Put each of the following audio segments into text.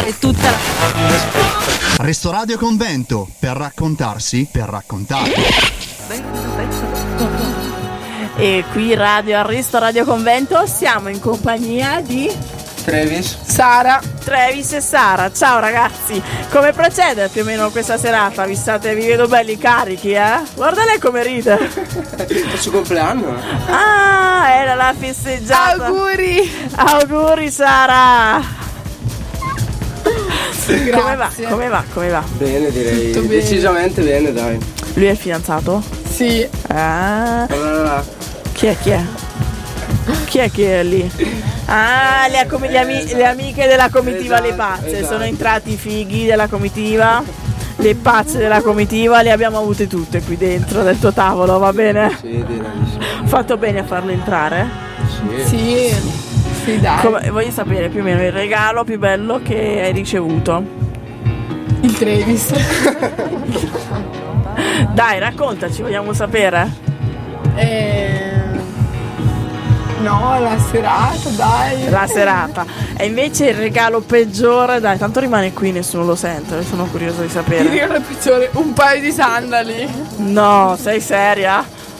e tutta la... Restoradio Convento, per raccontarsi, per raccontare. E qui Radio Arresto Radio Convento, siamo in compagnia di Travis, Sara. Travis e Sara, ciao ragazzi. Come procede più o meno questa serata? Vi vedo belli carichi, Guarda lei come ride. il suo compleanno. Ah, era la festeggiata. Auguri Sara. Come va? Bene, direi. Tutto bene. Decisamente bene, dai. Lui è fidanzato? Sì. Ah. Allora, Chi è? Chi è lì? Ah, le amiche della comitiva, esatto, le pazze. esatto. Sono entrati i fighi della comitiva. Le pazze della comitiva le abbiamo avute tutte qui dentro del tuo tavolo, va bene? sì, direi di sì. Fatto bene a farle entrare? Sì. Sì, dai. Voglio sapere più o meno il regalo più bello che hai ricevuto. Il Travis. Dai, raccontaci, vogliamo sapere. No, la serata, dai. La serata. E invece il regalo peggiore, dai, tanto rimane qui, nessuno lo sente, sono curiosa di Il sapere. regalo peggiore, un paio di sandali. No, sei seria?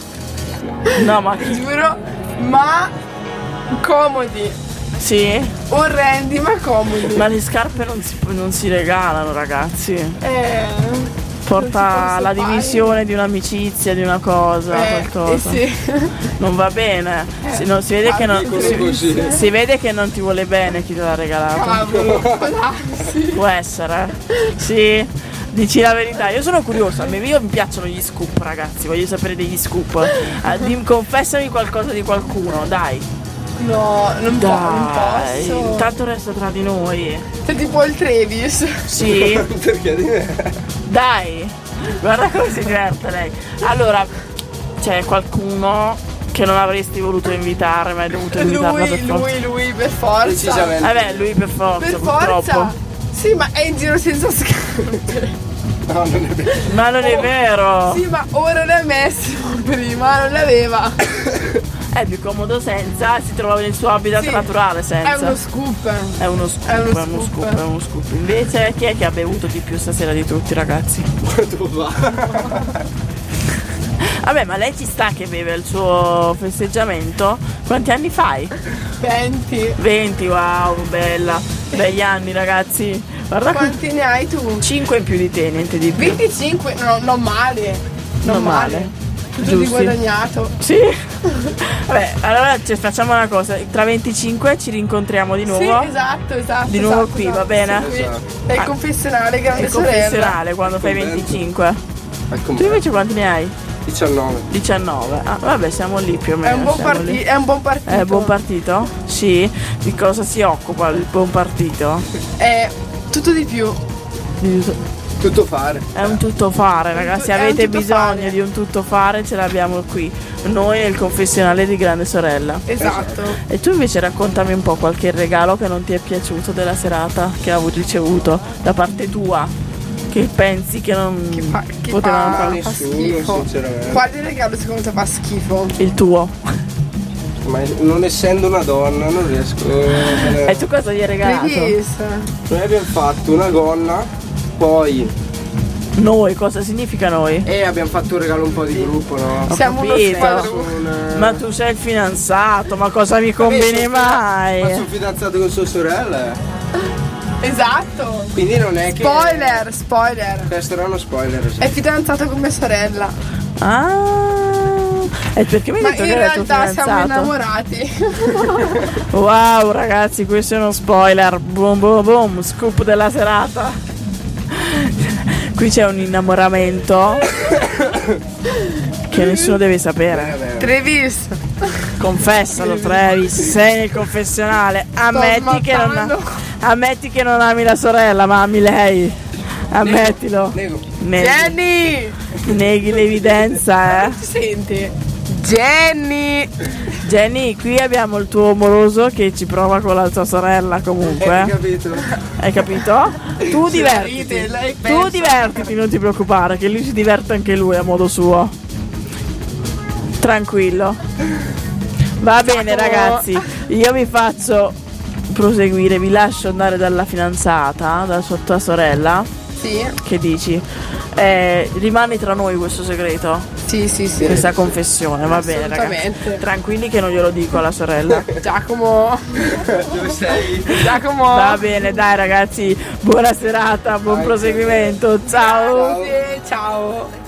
No, ma Giuro, ma comodi. sì? Orrendi, ma comodi. Ma le scarpe non si regalano, ragazzi. Porta alla divisione di un'amicizia, di una cosa, qualcosa. Sì. Non va bene. Si vede che si vede che non ti vuole bene chi te l'ha regalato. Cavolo, sì. Può essere? Sì? Dici la verità, io sono curiosa, mi piacciono gli scoop, ragazzi, voglio sapere degli scoop. Confessami qualcosa di qualcuno, dai. No, non posso. Intanto resta tra di noi. Sei tipo il Travis. Sì? Perché di me? Dai, guarda come si diverte lei. Allora, c'è qualcuno che non avresti voluto invitare, ma hai dovuto invitarla per forza? Lui, per forza. Decisamente. Vabbè, lui per forza, Per purtroppo. forza. Sì, ma è in giro senza scarpe. No, non è vero. Ma non è vero. Sì, ma ora l'ha messo, prima non l'aveva. È più comodo senza, si trova nel suo habitat Sì, naturale senza. È uno scoop. È uno scoop. Invece chi è che ha bevuto di più stasera di tutti, ragazzi? Tu va. Vabbè, ma lei ci sta che beve il suo festeggiamento? Quanti anni fai? 20. 20, wow, bella. Begli anni, ragazzi. Guarda Quanti ne hai tu? 5 in più di te, niente di più. 25? No, non male. Non male. Tutto di Giusti. guadagnato. Sì. Vabbè, allora facciamo una cosa. Tra 25 ci rincontriamo di nuovo. Sì, esatto. Di nuovo esatto, qui, esatto. va bene? Sì, è il confessionale, È grande il sorella. confessionale quando fai 25. Tu invece quanti ne hai? 19. 19. Ah, vabbè, siamo lì più o meno. È un buon siamo lì. partito. È un buon partito. È un buon partito? Sì. Di cosa si occupa il buon partito? È tutto di più. Tutto fare. È un tuttofare, ragazzi. è un Avete tuttofare. bisogno di un tuttofare, ce l'abbiamo qui. Noi è il confessionale di grande sorella. Esatto. E tu invece raccontami un po' qualche regalo che non ti è piaciuto della serata che hai ricevuto da parte tua, che pensi che non potevano fa fare Nessuno, schifo. sinceramente. Quale regalo secondo te fa schifo? il tuo. Ma non essendo una donna non riesco. E tu cosa gli hai regalato? Travis. Noi abbiamo fatto una gonna, poi Noi, cosa significa noi? abbiamo fatto un regalo un po' di gruppo, no? Ho Siamo uno capito. squadrone. Ma tu sei il fidanzato, ma cosa mi conviene Ma mai? sono fidanzato con sua sorella. Esatto. Quindi non è che. Spoiler. Questo era uno spoiler. Sì. È fidanzato con mia sorella. Ah, e perché mi hai Ma detto in che era tuo realtà siamo fidanzato? innamorati. Wow, ragazzi, questo è uno spoiler. Boom boom boom, scoop della serata. Qui c'è un innamoramento che nessuno deve sapere. Travis. Confessalo, Travis, sei nel confessionale. Ammetti che non ami la sorella, ma ami lei. Ammettilo. Nego. Jenny. Neghi l'evidenza, Ti senti? Jenny. Jenny, qui abbiamo il tuo amoroso che ci prova con la tua sorella Hai comunque. capito? Hai capito? Tu divertiti. ride, lei Tu pensa. divertiti, non ti preoccupare, che lui si diverte anche lui a modo suo. Tranquillo. Va bene, ragazzi. Io vi faccio proseguire, vi lascio andare dalla fidanzata, dalla tua sorella. Sì. Che dici? Rimane tra noi questo segreto? Sì. Questa confessione, va bene ragazzi. Tranquilli che non glielo dico alla sorella. Giacomo. Dove sei? Giacomo. Va bene, dai ragazzi, buona serata, buon proseguimento. Ciao. Sì, ciao.